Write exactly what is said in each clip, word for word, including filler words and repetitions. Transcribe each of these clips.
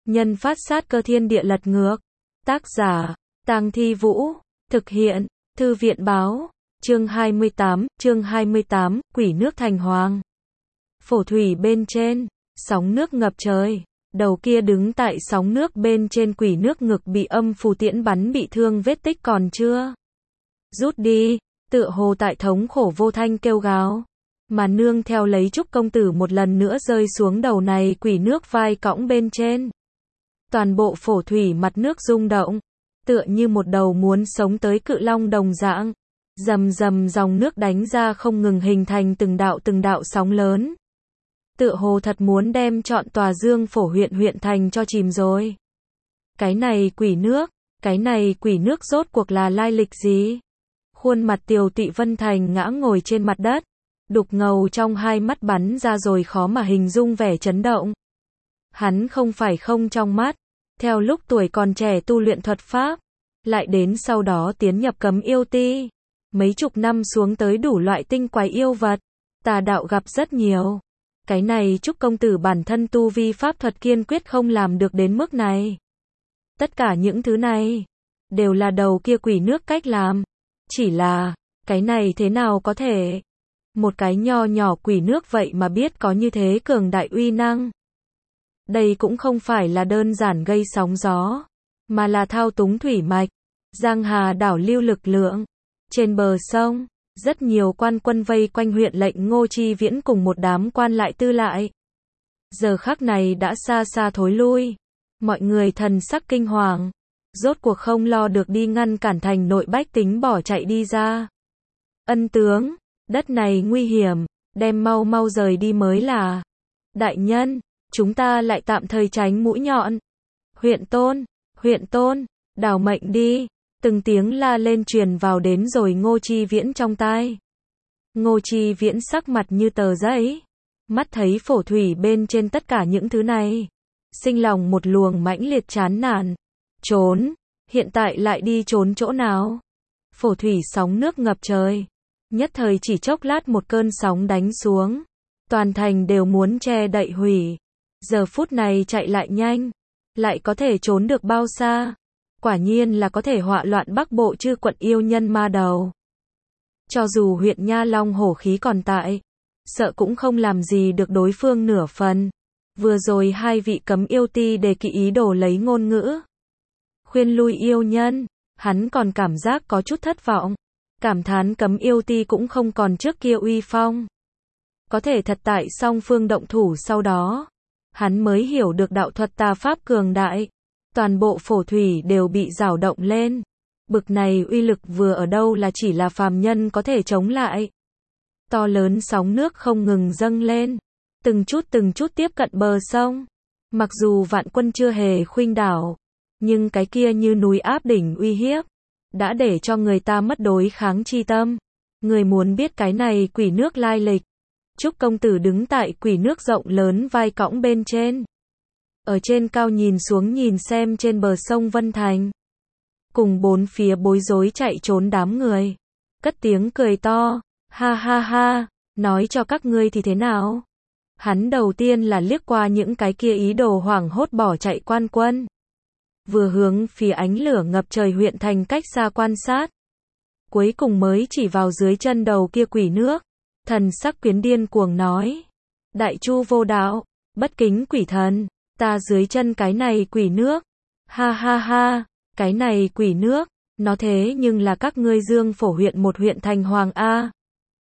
Nhân phát sát cơ thiên địa lật ngược. Tác giả, Tang Thi Vũ. Thực hiện, Thư viện báo. Chương hai mươi tám, chương hai mươi tám, quỷ nước thành hoàng. Phổ thủy bên trên, sóng nước ngập trời. Đầu kia đứng tại sóng nước bên trên quỷ nước ngực bị âm phù tiễn bắn bị thương vết tích còn chưa rút đi, tựa hồ tại thống khổ vô thanh kêu gào. Mà nương theo lấy Trúc công tử một lần nữa rơi xuống đầu này quỷ nước vai cõng bên trên. Toàn bộ phổ thủy mặt nước rung động, tựa như một đầu muốn sống tới cự long đồng dạng. Rầm rầm dòng nước đánh ra không ngừng hình thành từng đạo từng đạo sóng lớn. Tựa hồ thật muốn đem trọn tòa Dương Phổ huyện huyện thành cho chìm rồi. Cái này quỷ nước, cái này quỷ nước rốt cuộc là lai lịch gì? Khuôn mặt Tiều Tụy Vân Thành ngã ngồi trên mặt đất, đục ngầu trong hai mắt bắn ra rồi khó mà hình dung vẻ chấn động. Hắn không phải không trong mắt, theo lúc tuổi còn trẻ tu luyện thuật pháp, lại đến sau đó tiến nhập cấm yêu ti. Mấy chục năm xuống tới đủ loại tinh quái yêu vật, tà đạo gặp rất nhiều. Cái này Trúc công tử bản thân tu vi pháp thuật kiên quyết không làm được đến mức này. Tất cả những thứ này, đều là đầu kia quỷ nước cách làm. Chỉ là, cái này thế nào có thể? Một cái nho nhỏ quỷ nước vậy mà biết có như thế cường đại uy năng. Đây cũng không phải là đơn giản gây sóng gió, mà là thao túng thủy mạch, giang hà đảo lưu lực lượng. Trên bờ sông, rất nhiều quan quân vây quanh huyện lệnh Ngô Chi Viễn cùng một đám quan lại tư lại. Giờ khắc này đã xa xa thối lui. Mọi người thần sắc kinh hoàng. Rốt cuộc không lo được đi ngăn cản thành nội bách tính bỏ chạy đi ra. Ân tướng, đất này nguy hiểm, đem mau mau rời đi mới là. Đại nhân, chúng ta lại tạm thời tránh mũi nhọn. Huyện tôn, huyện tôn, đảo mệnh đi. Từng tiếng la lên truyền vào đến rồi Ngô Chi Viễn trong tai. Ngô Chi Viễn sắc mặt như tờ giấy. Mắt thấy phổ thủy bên trên tất cả những thứ này. Sinh lòng một luồng mãnh liệt chán nản. Trốn, hiện tại lại đi trốn chỗ nào? Phổ thủy sóng nước ngập trời. Nhất thời chỉ chốc lát một cơn sóng đánh xuống. Toàn thành đều muốn che đậy hủy. Giờ phút này chạy lại nhanh. Lại có thể trốn được bao xa? Quả nhiên là có thể họa loạn Bắc Bộ chư quận yêu nhân ma đầu. Cho dù huyện Nha Long hổ khí còn tại, sợ cũng không làm gì được đối phương nửa phần. Vừa rồi hai vị cấm yêu ti đề kỵ ý đồ lấy ngôn ngữ khuyên lui yêu nhân, hắn còn cảm giác có chút thất vọng. Cảm thán cấm yêu ti cũng không còn trước kia uy phong. Có thể thật tại song phương động thủ sau đó, hắn mới hiểu được đạo thuật tà pháp cường đại. Toàn bộ phổ thủy đều bị rào động lên. Bực này uy lực vừa ở đâu là chỉ là phàm nhân có thể chống lại. To lớn sóng nước không ngừng dâng lên. Từng chút từng chút tiếp cận bờ sông. Mặc dù vạn quân chưa hề khuynh đảo, nhưng cái kia như núi áp đỉnh uy hiếp, đã để cho người ta mất đối kháng chi tâm. Người muốn biết cái này quỷ nước lai lịch. Trúc công tử đứng tại quỷ nước rộng lớn vai cõng bên trên. Ở trên cao nhìn xuống nhìn xem trên bờ sông Vân Thành. Cùng bốn phía bối rối chạy trốn đám người. Cất tiếng cười to. Ha ha ha, nói cho các ngươi thì thế nào? Hắn đầu tiên là liếc qua những cái kia ý đồ hoảng hốt bỏ chạy quan quân. Vừa hướng phía ánh lửa ngập trời huyện thành cách xa quan sát. Cuối cùng mới chỉ vào dưới chân đầu kia quỷ nước. Thần sắc quyến điên cuồng nói. Đại chu vô đạo, bất kính quỷ thần. Ta dưới chân cái này quỷ nước. Ha ha ha, cái này quỷ nước, nó thế nhưng là các ngươi Dương Phổ huyện một huyện thành hoàng A.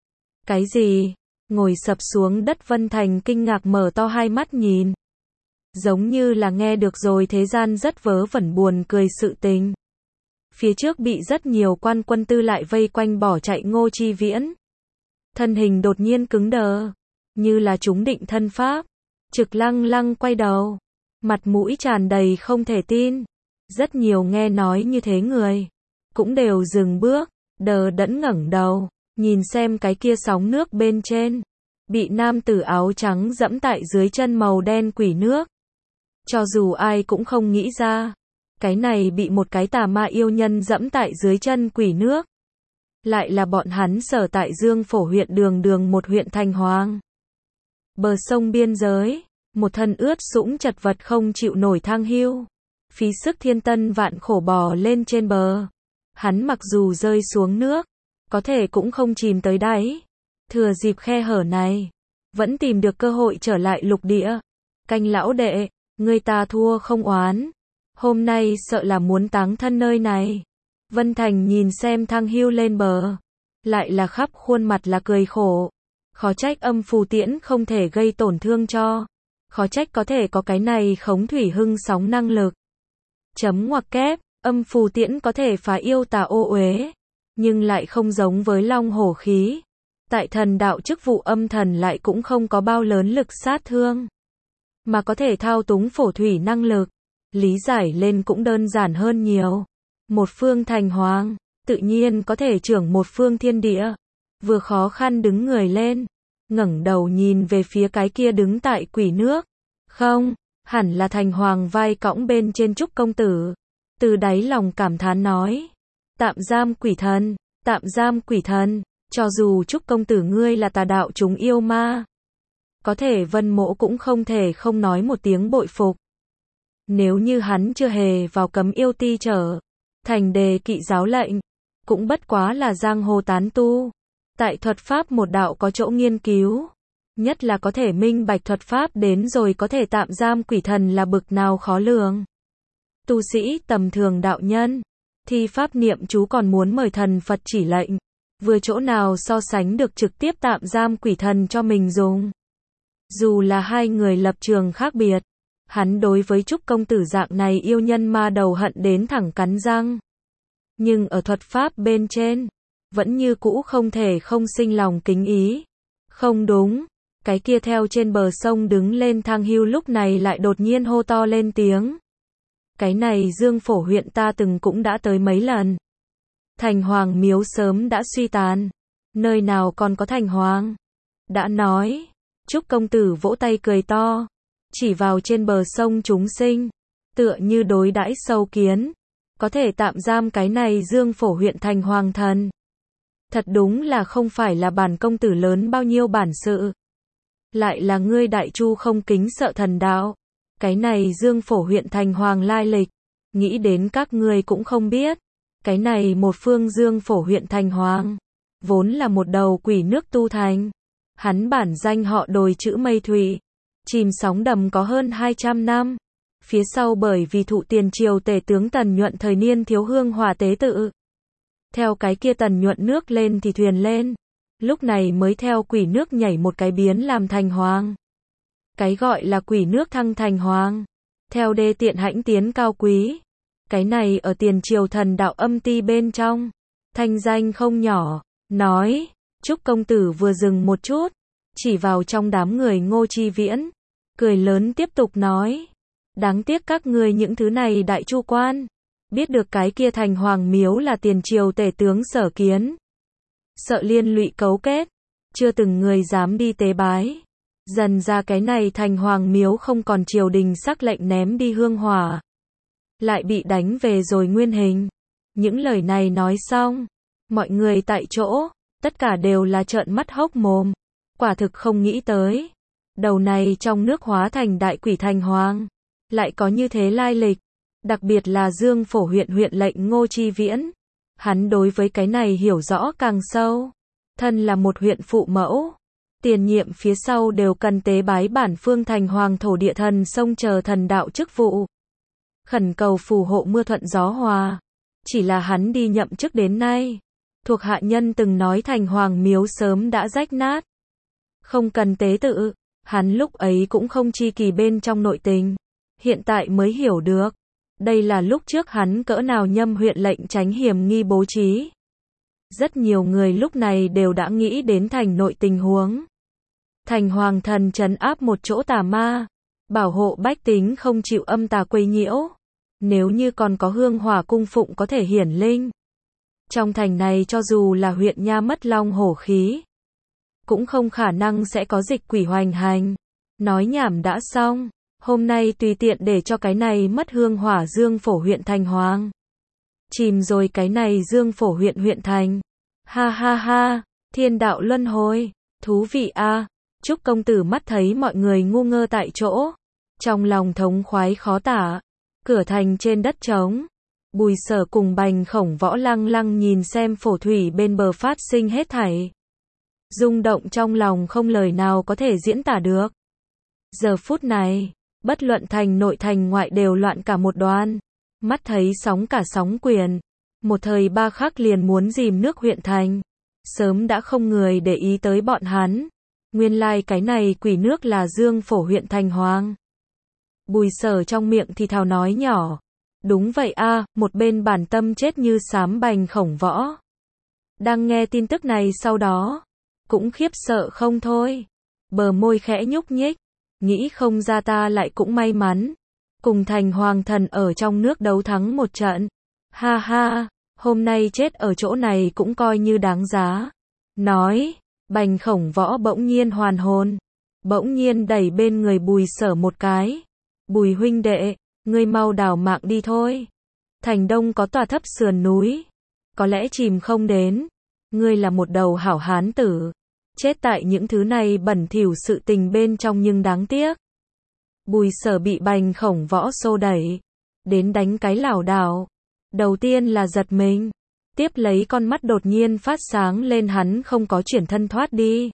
Cái gì? Ngồi sập xuống đất Vân Thành kinh ngạc mở to hai mắt nhìn. Giống như là nghe được rồi thế gian rất vớ vẩn buồn cười sự tình. Phía trước bị rất nhiều quan quân tư lại vây quanh bỏ chạy Ngô Chi Viễn. Thân hình đột nhiên cứng đờ, như là trúng định thân pháp. Trực lăng lăng quay đầu. Mặt mũi tràn đầy không thể tin. Rất nhiều nghe nói như thế người cũng đều dừng bước, đờ đẫn ngẩng đầu, nhìn xem cái kia sóng nước bên trên. Bị nam tử áo trắng dẫm tại dưới chân màu đen quỷ nước. Cho dù ai cũng không nghĩ ra, cái này bị một cái tà ma yêu nhân dẫm tại dưới chân quỷ nước. Lại là bọn hắn sở tại Dương Phổ huyện đường đường một huyện thành hoàng. Bờ sông biên giới. một thân ướt sũng chật vật không chịu nổi Thang Hưu. Phí sức thiên tân vạn khổ bò lên trên bờ. Hắn mặc dù rơi xuống nước, có thể cũng không chìm tới đáy. Thừa dịp khe hở này, vẫn tìm được cơ hội trở lại lục địa. Canh lão đệ, người ta thua không oán. Hôm nay sợ là muốn táng thân nơi này. Vân Thành nhìn xem Thang Hưu lên bờ. Lại là khắp khuôn mặt là cười khổ. Khó trách âm phù tiễn không thể gây tổn thương cho. Khó trách có thể có cái này khống thủy hưng sóng năng lực. Chấm ngoặc kép, âm phù tiễn có thể phá yêu tà ô uế. Nhưng lại không giống với long hổ khí. Tại thần đạo chức vụ âm thần lại cũng không có bao lớn lực sát thương. Mà có thể thao túng phổ thủy năng lực. Lý giải lên cũng đơn giản hơn nhiều. Một phương thành hoàng, tự nhiên có thể trưởng một phương thiên địa. Vừa khó khăn đứng người lên, ngẩng đầu nhìn về phía cái kia đứng tại quỷ nước. Không, hẳn là thành hoàng vai cõng bên trên Trúc công tử. Từ đáy lòng cảm thán nói. Tạm giam quỷ thần, tạm giam quỷ thần, cho dù Trúc công tử ngươi là tà đạo chúng yêu ma. Có thể Vân Mỗ cũng không thể không nói một tiếng bội phục. Nếu như hắn chưa hề vào cấm yêu ti trở thành đề kỵ giáo lệnh, cũng bất quá là giang hồ tán tu. Tại thuật pháp một đạo có chỗ nghiên cứu, nhất là có thể minh bạch thuật pháp đến rồi có thể tạm giam quỷ thần là bực nào khó lường. Tu sĩ tầm thường đạo nhân, thi pháp niệm chú còn muốn mời thần Phật chỉ lệnh, vừa chỗ nào so sánh được trực tiếp tạm giam quỷ thần cho mình dùng. Dù là hai người lập trường khác biệt, hắn đối với Trúc công tử dạng này yêu nhân ma đầu hận đến thẳng cắn răng. Nhưng ở thuật pháp bên trên, vẫn như cũ không thể không sinh lòng kính ý. Không đúng, cái kia theo trên bờ sông đứng lên Thang Hưu lúc này lại đột nhiên hô to lên tiếng. Cái này Dương Phổ huyện ta từng cũng đã tới mấy lần. Thành Hoàng miếu sớm đã suy tàn. Nơi nào còn có thành hoàng? Đã nói. Trúc công tử vỗ tay cười to. Chỉ vào trên bờ sông chúng sinh. Tựa như đối đãi sâu kiến. Có thể tạm giam cái này Dương Phổ huyện thành hoàng thần. Thật đúng là không phải là bản công tử lớn bao nhiêu bản sự. Lại là ngươi đại chu không kính sợ thần đạo. Cái này Dương Phổ huyện thành hoàng lai lịch. Nghĩ đến các ngươi cũng không biết. Cái này một phương Dương Phổ huyện thành hoàng. Vốn là một đầu quỷ nước tu thành. Hắn bản danh họ Đồi chữ Mây Thủy. Chìm sóng đầm có hơn hai trăm năm. Phía sau bởi vì thụ tiền triều tể tướng Tần Nhuận thời niên thiếu hương hỏa tế tự. Theo cái kia Tần Nhuận nước lên thì thuyền lên. Lúc này mới theo quỷ nước nhảy một cái biến làm thành hoàng. Cái gọi là quỷ nước thăng thành hoàng. Theo đê tiện hãnh tiến cao quý. Cái này ở tiền triều thần đạo âm ti bên trong. Thanh danh không nhỏ. Nói. Trúc công tử vừa dừng một chút. Chỉ vào trong đám người Ngô Chi Viễn. Cười lớn tiếp tục nói. Đáng tiếc các ngươi những thứ này đại chu quan. Biết được cái kia thành hoàng miếu là tiền triều tể tướng Sở Kiến. Sợ liên lụy cấu kết. Chưa từng người dám đi tế bái. Dần ra cái này thành hoàng miếu không còn triều đình sắc lệnh ném đi hương hỏa. Lại bị đánh về rồi nguyên hình. Những lời này nói xong. Mọi người tại chỗ. Tất cả đều là trợn mắt hốc mồm. Quả thực không nghĩ tới. Đầu này trong nước hóa thành đại quỷ thành hoàng. Lại có như thế lai lịch. Đặc biệt là Dương Phổ huyện huyện lệnh Ngô Chi Viễn. Hắn đối với cái này hiểu rõ càng sâu. Thân là một huyện phụ mẫu. Tiền nhiệm phía sau đều cần tế bái bản phương thành hoàng thổ địa thần sông chờ thần đạo chức vụ. Khẩn cầu phù hộ mưa thuận gió hòa. Chỉ là hắn đi nhậm chức đến nay. Thuộc hạ nhân từng nói thành hoàng miếu sớm đã rách nát. Không cần tế tự. Hắn lúc ấy cũng không chi kỳ bên trong nội tình. Hiện tại mới hiểu được. Đây là lúc trước hắn cỡ nào nhâm huyện lệnh tránh hiểm nghi bố trí. Rất nhiều người lúc này đều đã nghĩ đến thành nội tình huống. Thành hoàng thần trấn áp một chỗ tà ma. Bảo hộ bách tính không chịu âm tà quấy nhiễu. Nếu như còn có hương hỏa cung phụng có thể hiển linh. Trong thành này cho dù là huyện nha mất long hổ khí. Cũng không khả năng sẽ có dịch quỷ hoành hành. Nói nhảm đã xong. Hôm nay tùy tiện để cho cái này mất hương hỏa Dương Phổ huyện thành hoàng. Chìm rồi cái này Dương Phổ huyện huyện thành. Ha ha ha, thiên đạo luân hồi, thú vị a. À. Trúc công tử mắt thấy mọi người ngu ngơ tại chỗ, trong lòng thống khoái khó tả. Cửa thành trên đất trống, Bùi Sở cùng Bành Khổng Võ lăng lăng nhìn xem phổ thủy bên bờ phát sinh hết thảy. Rung động trong lòng không lời nào có thể diễn tả được. Giờ phút này, bất luận thành nội thành ngoại đều loạn cả một đoàn. Mắt thấy sóng cả sóng quyền, một thời ba khắc liền muốn dìm nước huyện thành. Sớm đã không người để ý tới bọn hắn. Nguyên lai cái này quỷ nước là Dương Phổ huyện thành hoang. Bùi Sở trong miệng thì thào nói nhỏ. Đúng vậy a, một bên bản tâm chết như sám Bành Khổng Võ. Đang nghe tin tức này sau đó, cũng khiếp sợ không thôi. Bờ môi khẽ nhúc nhích, nghĩ không ra ta lại cũng may mắn. Cùng thành hoàng thần ở trong nước đấu thắng một trận. Ha ha, hôm nay chết ở chỗ này cũng coi như đáng giá. Nói, Bành Khổng Võ bỗng nhiên hoàn hồn. Bỗng nhiên đẩy bên người Bùi Sở một cái. Bùi huynh đệ, ngươi mau đào mạng đi thôi. Thành Đông có tòa thấp sườn núi, có lẽ chìm không đến. Ngươi là một đầu hảo hán tử, chết tại những thứ này bẩn thỉu sự tình bên trong nhưng đáng tiếc. Bùi Sở bị Bành Khổng Võ xô đẩy, đến đánh cái lảo đảo. Đầu tiên là giật mình, tiếp lấy con mắt đột nhiên phát sáng lên, hắn không có chuyển thân thoát đi,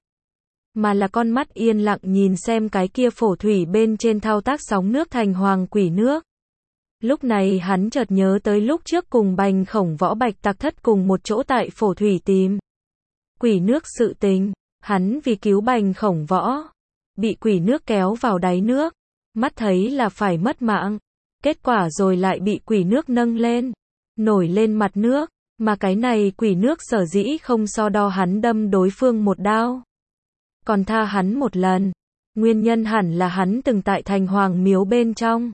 mà là con mắt yên lặng nhìn xem cái kia phổ thủy bên trên thao tác sóng nước thành hoàng quỷ nước. Lúc này hắn chợt nhớ tới lúc trước cùng Bành Khổng Võ Bạch Tặc Thất cùng một chỗ tại phổ thủy tìm quỷ nước sự tình. Hắn vì cứu Bành Khổng Võ, bị quỷ nước kéo vào đáy nước, mắt thấy là phải mất mạng. Kết quả rồi lại bị quỷ nước nâng lên, nổi lên mặt nước, mà cái này quỷ nước sở dĩ không so đo hắn đâm đối phương một đao, còn tha hắn một lần. Nguyên nhân hẳn là hắn từng tại thành hoàng miếu bên trong,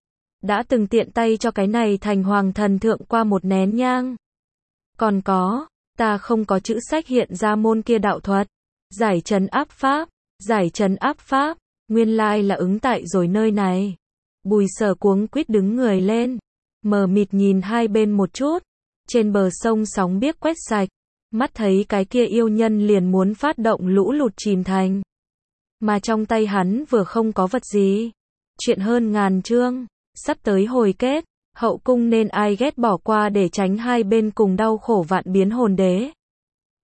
đã từng tiện tay cho cái này thành hoàng thần thượng qua một nén nhang. Còn có, ta không có chữ sách hiện ra môn kia đạo thuật, giải trấn áp pháp, giải trấn áp pháp, nguyên lai là ứng tại rồi nơi này. Bùi Sở cuống quýt đứng người lên, mờ mịt nhìn hai bên một chút. Trên bờ sông sóng biếc quét sạch, mắt thấy cái kia yêu nhân liền muốn phát động lũ lụt chìm thành. Mà trong tay hắn vừa không có vật gì. Chuyện hơn ngàn chương, sắp tới hồi kết, hậu cung nên ai ghét bỏ qua để tránh hai bên cùng đau khổ vạn biến hồn đế.